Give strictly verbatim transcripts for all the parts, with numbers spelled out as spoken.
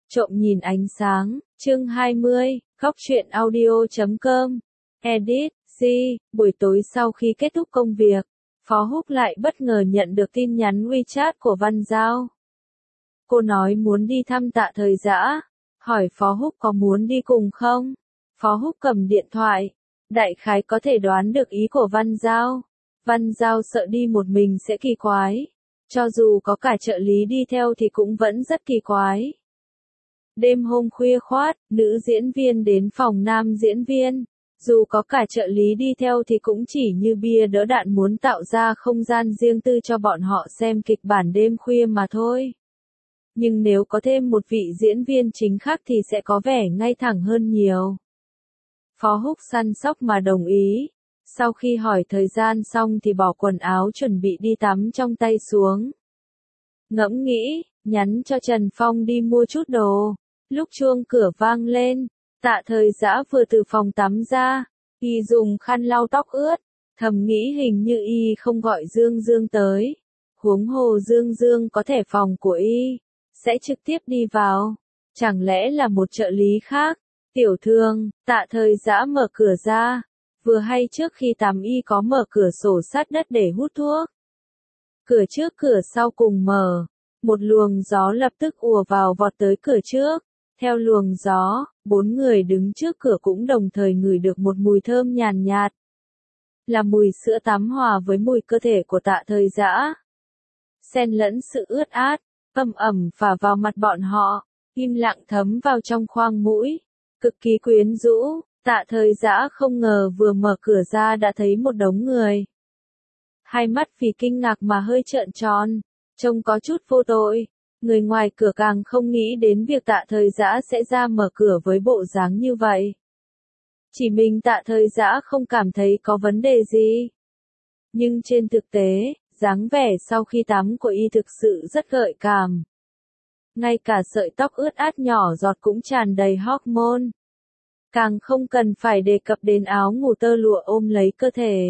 Trộm nhìn ánh sáng, chương hai mươi, góc truyện audio chấm com. Edit, G, buổi tối sau khi kết thúc công việc, Phó Húc lại bất ngờ nhận được tin nhắn WeChat của Văn Giao. Cô nói muốn đi thăm Tạ Thời Dã, hỏi Phó Húc có muốn đi cùng không? Phó Húc cầm điện thoại, đại khái có thể đoán được ý của Văn Giao. Văn Giao sợ đi một mình sẽ kỳ quái, cho dù có cả trợ lý đi theo thì cũng vẫn rất kỳ quái. Đêm hôm khuya khoát, nữ diễn viên đến phòng nam diễn viên. Dù có cả trợ lý đi theo thì cũng chỉ như bia đỡ đạn muốn tạo ra không gian riêng tư cho bọn họ xem kịch bản đêm khuya mà thôi. Nhưng nếu có thêm một vị diễn viên chính khác thì sẽ có vẻ ngay thẳng hơn nhiều. Phó Húc săn sóc mà đồng ý. Sau khi hỏi thời gian xong thì bỏ quần áo chuẩn bị đi tắm trong tay xuống. Ngẫm nghĩ, nhắn cho Trần Phong đi mua chút đồ. Lúc chuông cửa vang lên, Tạ Thời Dã vừa từ phòng tắm ra, y dùng khăn lau tóc ướt, thầm nghĩ hình như y không gọi Dương Dương tới. Huống hồ Dương Dương có thẻ phòng của y, sẽ trực tiếp đi vào. Chẳng lẽ là một trợ lý khác? Tiểu thương, Tạ Thời Dã mở cửa ra, vừa hay trước khi tắm y có mở cửa sổ sát đất để hút thuốc. Cửa trước cửa sau cùng mở, một luồng gió lập tức ùa vào vọt tới cửa trước. Theo luồng gió, bốn người đứng trước cửa cũng đồng thời ngửi được một mùi thơm nhàn nhạt. Là mùi sữa tắm hòa với mùi cơ thể của Tạ Thời Dã. Xen lẫn sự ướt át, ầm ẩm phả vào mặt bọn họ, im lặng thấm vào trong khoang mũi, cực kỳ quyến rũ. Tạ Thời Dã không ngờ vừa mở cửa ra đã thấy một đống người. Hai mắt vì kinh ngạc mà hơi trợn tròn, trông có chút vô tội. Người ngoài cửa càng không nghĩ đến việc Tạ Thời Dã sẽ ra mở cửa với bộ dáng như vậy. Chỉ mình Tạ Thời Dã không cảm thấy có vấn đề gì. Nhưng trên thực tế, dáng vẻ sau khi tắm của y thực sự rất gợi cảm. Ngay cả sợi tóc ướt át nhỏ giọt cũng tràn đầy hormone. Càng không cần phải đề cập đến áo ngủ tơ lụa ôm lấy cơ thể.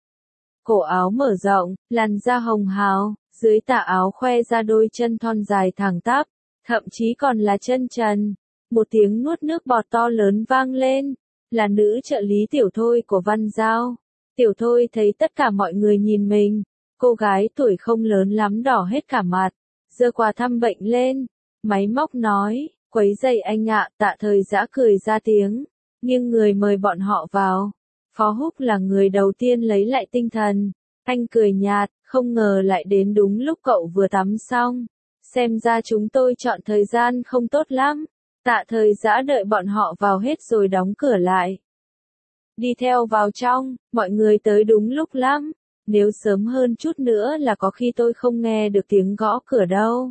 Cổ áo mở rộng, làn da hồng hào, dưới tà áo khoe ra đôi chân thon dài thẳng tắp, thậm chí còn là chân trần. Một tiếng nuốt nước bọt to lớn vang lên, là nữ trợ lý Tiểu Thôi của Văn Giao. Tiểu Thôi thấy tất cả mọi người nhìn mình, cô gái tuổi không lớn lắm đỏ hết cả mặt, giơ quà thăm bệnh lên, máy móc nói, quấy rầy anh ạ. Tạ Thời Dã cười ra tiếng, nghiêng người mời bọn họ vào. Phó Húc là người đầu tiên lấy lại tinh thần, anh cười nhạt, không ngờ lại đến đúng lúc cậu vừa tắm xong. Xem ra chúng tôi chọn thời gian không tốt lắm. Tạ Thời Dã đợi bọn họ vào hết rồi đóng cửa lại. Đi theo vào trong, mọi người tới đúng lúc lắm. Nếu sớm hơn chút nữa là có khi tôi không nghe được tiếng gõ cửa đâu.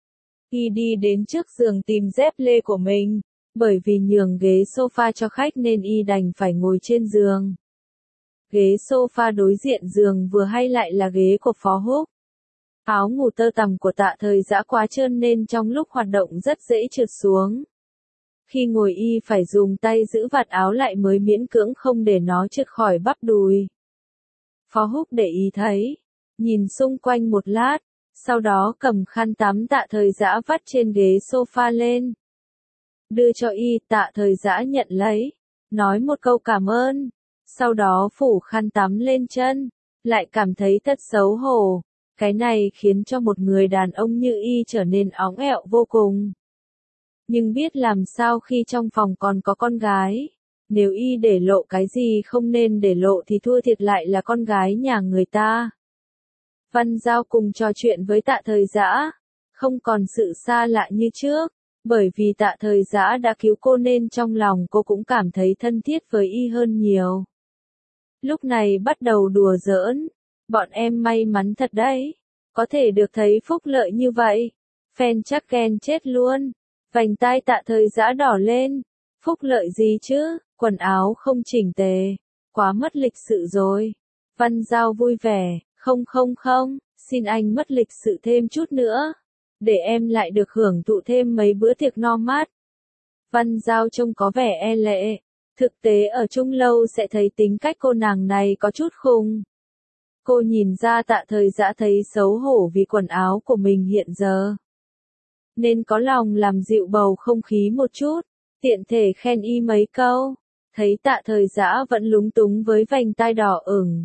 Y đi đến trước giường tìm dép lê của mình. Bởi vì nhường ghế sofa cho khách nên y đành phải ngồi trên giường. Ghế sofa đối diện giường vừa hay lại là ghế của Phó Húc. Áo ngủ tơ tằm của Tạ Thời Dã quá trơn nên trong lúc hoạt động rất dễ trượt xuống. Khi ngồi y phải dùng tay giữ vạt áo lại mới miễn cưỡng không để nó trượt khỏi bắp đùi. Phó Húc để ý thấy, nhìn xung quanh một lát, sau đó cầm khăn tắm Tạ Thời Dã vắt trên ghế sofa lên. Đưa cho y. Tạ Thời Dã nhận lấy, nói một câu cảm ơn, sau đó phủ khăn tắm lên chân, lại cảm thấy thật xấu hổ. Cái này khiến cho một người đàn ông như y trở nên óng ẹo vô cùng. Nhưng biết làm sao khi trong phòng còn có con gái, nếu y để lộ cái gì không nên để lộ thì thua thiệt lại là con gái nhà người ta. Văn Giao cùng trò chuyện với Tạ Thời Dã, không còn sự xa lạ như trước. Bởi vì Tạ Thời Dã đã cứu cô nên trong lòng cô cũng cảm thấy thân thiết với y hơn nhiều. Lúc này bắt đầu đùa giỡn, bọn em may mắn thật đấy, có thể được thấy phúc lợi như vậy. Fan chắc ghen chết luôn. Vành tai Tạ Thời Dã đỏ lên. Phúc lợi gì chứ, quần áo không chỉnh tề, quá mất lịch sự rồi. Văn Giao vui vẻ, không không không, xin anh mất lịch sự thêm chút nữa. Để em lại được hưởng thụ thêm mấy bữa tiệc no mát. Văn Giao trông có vẻ e lệ. Thực tế ở chung lâu sẽ thấy tính cách cô nàng này có chút khùng. Cô nhìn ra Tạ Thời Dã thấy xấu hổ vì quần áo của mình hiện giờ. nên có lòng làm dịu bầu không khí một chút, tiện thể khen y mấy câu. Thấy Tạ Thời Dã vẫn lúng túng với vành tai đỏ ửng.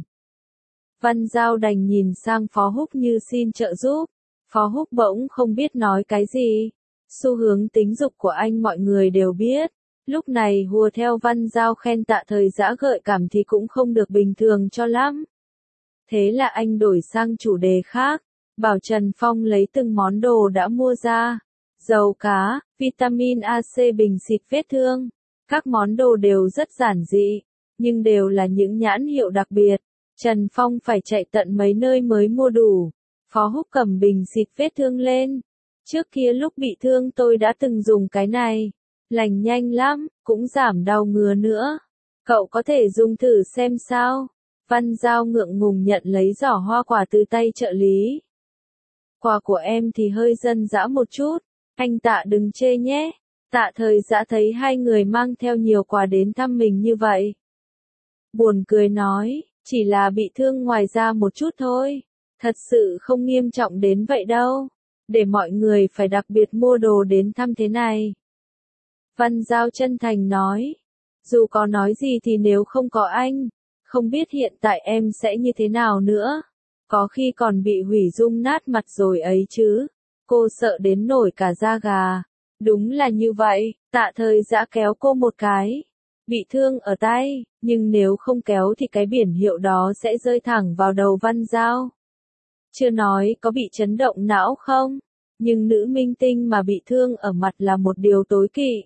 Văn Giao đành nhìn sang Phó Húc như xin trợ giúp. Phó Húc bỗng không biết nói cái gì. Xu hướng tính dục của anh mọi người đều biết. Lúc này hùa theo Văn Giao khen Tạ Thời Dã gợi cảm thì cũng không được bình thường cho lắm. Thế là anh đổi sang chủ đề khác. Bảo Trần Phong lấy từng món đồ đã mua ra. Dầu cá, vitamin A C bình xịt vết thương. Các món đồ đều rất giản dị, nhưng đều là những nhãn hiệu đặc biệt. Trần Phong phải chạy tận mấy nơi mới mua đủ. Phó Húc cầm bình xịt vết thương lên. Trước kia lúc bị thương tôi đã từng dùng cái này. Lành nhanh lắm, cũng giảm đau ngứa nữa. Cậu có thể dùng thử xem sao. Văn Giao ngượng ngùng nhận lấy giỏ hoa quả từ tay trợ lý. Quà của em thì hơi dân dã một chút. Anh Tạ đừng chê nhé. Tạ Thời Dã thấy hai người mang theo nhiều quà đến thăm mình như vậy. Buồn cười nói, chỉ là bị thương ngoài da một chút thôi. Thật sự không nghiêm trọng đến vậy đâu. Để mọi người phải đặc biệt mua đồ đến thăm thế này. Văn Giao chân thành nói. Dù có nói gì thì nếu không có anh, không biết hiện tại em sẽ như thế nào nữa. Có khi còn bị hủy dung nát mặt rồi ấy chứ. Cô sợ đến nổi cả da gà. Đúng là như vậy, Tạ Thời Dã kéo cô một cái. Bị thương ở tay, nhưng nếu không kéo thì cái biển hiệu đó sẽ rơi thẳng vào đầu Văn Giao. Chưa nói có bị chấn động não không, nhưng nữ minh tinh mà bị thương ở mặt là một điều tối kỵ.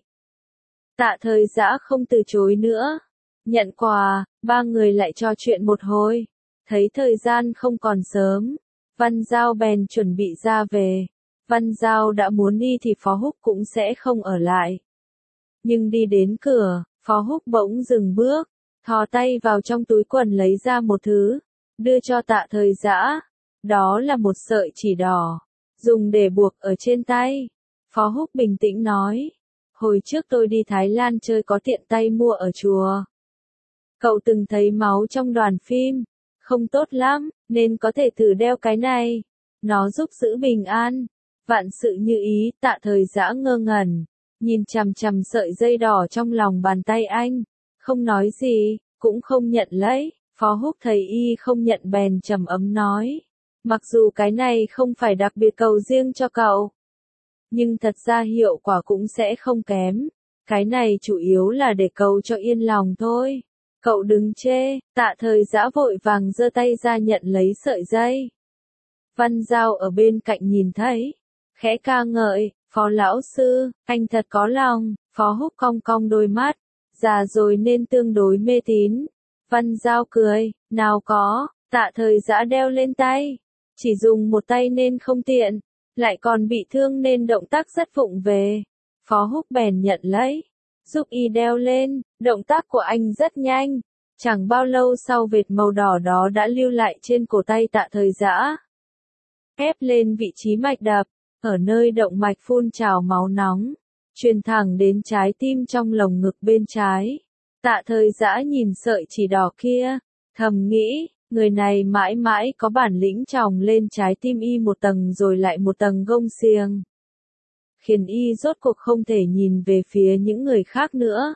Tạ Thời Dã không từ chối nữa. Nhận quà, ba người lại trò chuyện một hồi. Thấy thời gian không còn sớm, Văn Giao bèn chuẩn bị ra về. Văn Giao đã muốn đi thì Phó Húc cũng sẽ không ở lại. Nhưng đi đến cửa, Phó Húc bỗng dừng bước, thò tay vào trong túi quần lấy ra một thứ, đưa cho Tạ Thời Dã. Đó là một sợi chỉ đỏ, dùng để buộc ở trên tay. Phó Húc bình tĩnh nói, hồi trước tôi đi Thái Lan chơi có tiện tay mua ở chùa. Cậu từng thấy máu trong đoàn phim, không tốt lắm, nên có thể thử đeo cái này. Nó giúp giữ bình an. Vạn sự như ý, Tạ Thời Dã ngơ ngẩn, nhìn chằm chằm sợi dây đỏ trong lòng bàn tay anh, không nói gì, cũng không nhận lấy. Phó Húc thấy y không nhận bèn trầm ấm nói, mặc dù cái này không phải đặc biệt cầu riêng cho cậu, nhưng thật ra hiệu quả cũng sẽ không kém. Cái này chủ yếu là để cầu cho yên lòng thôi. Cậu đừng chê. Tạ Thời Dã vội vàng giơ tay ra nhận lấy sợi dây. Văn Giao ở bên cạnh nhìn thấy, khẽ ca ngợi, Phó lão sư, anh thật có lòng. Phó Húc cong cong đôi mắt, già rồi nên tương đối mê tín. Văn Giao cười, nào có, Tạ Thời Dã đeo lên tay, chỉ dùng một tay nên không tiện, lại còn bị thương nên động tác rất vụng về. Phó Húc bèn nhận lấy, giúp y đeo lên. Động tác của anh rất nhanh, chẳng bao lâu sau vệt màu đỏ đó đã lưu lại trên cổ tay Tạ Thời Dã. Ép lên vị trí mạch đập, ở nơi động mạch phun trào máu nóng, truyền thẳng đến trái tim trong lồng ngực bên trái. Tạ Thời Dã nhìn sợi chỉ đỏ kia, thầm nghĩ, người này mãi mãi có bản lĩnh tròng lên trái tim y một tầng rồi lại một tầng gông xiềng, khiến y rốt cuộc không thể nhìn về phía những người khác nữa.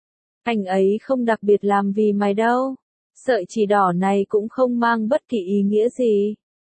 Anh ấy không đặc biệt làm vì mày đâu. Sợi chỉ đỏ này cũng không mang bất kỳ ý nghĩa gì.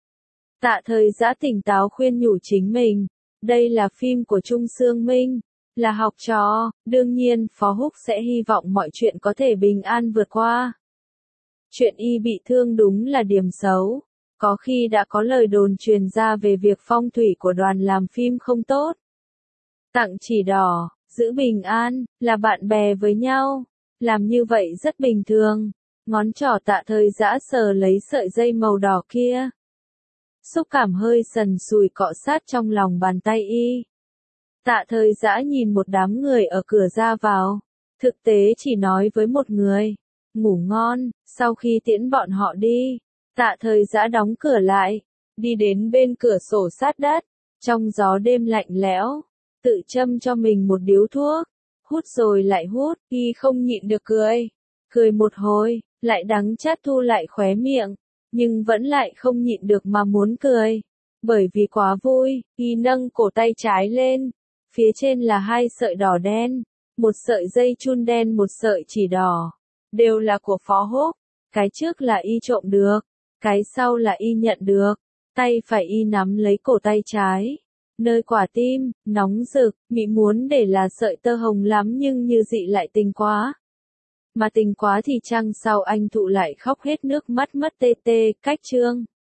Tạ Thời Dã tỉnh táo khuyên nhủ chính mình, đây là phim của Trung Sương Minh, là học trò, đương nhiên Phó Húc sẽ hy vọng mọi chuyện có thể bình an vượt qua. Chuyện y bị thương đúng là điểm xấu, có khi đã có lời đồn truyền ra về việc phong thủy của đoàn làm phim không tốt. Tặng chỉ đỏ, giữ bình an, là bạn bè với nhau, làm như vậy rất bình thường. Ngón trỏ Tạ Thời Dã sờ lấy sợi dây màu đỏ kia. Xúc cảm hơi sần sùi cọ sát trong lòng bàn tay y. Tạ Thời Dã nhìn một đám người ở cửa ra vào, thực tế chỉ nói với một người, ngủ ngon. Sau khi tiễn bọn họ đi, Tạ Thời Dã đóng cửa lại, đi đến bên cửa sổ sát đất, trong gió đêm lạnh lẽo, tự châm cho mình một điếu thuốc, hút rồi lại hút. Y không nhịn được cười, cười một hồi, lại đắng chát thu lại khóe miệng, nhưng vẫn lại không nhịn được mà muốn cười. Bởi vì quá vui, y nâng cổ tay trái lên. Phía trên là hai sợi đỏ đen. Một sợi dây chun đen, một sợi chỉ đỏ. Đều là của Phó Húc. Cái trước là y trộm được. Cái sau là y nhận được. Tay phải y nắm lấy cổ tay trái. Nơi quả tim, nóng rực, mị muốn để là sợi tơ hồng lắm nhưng như dị lại tình quá. Mà tình quá thì chăng sao anh thụ lại khóc hết nước mắt mất tê tê, cách chương.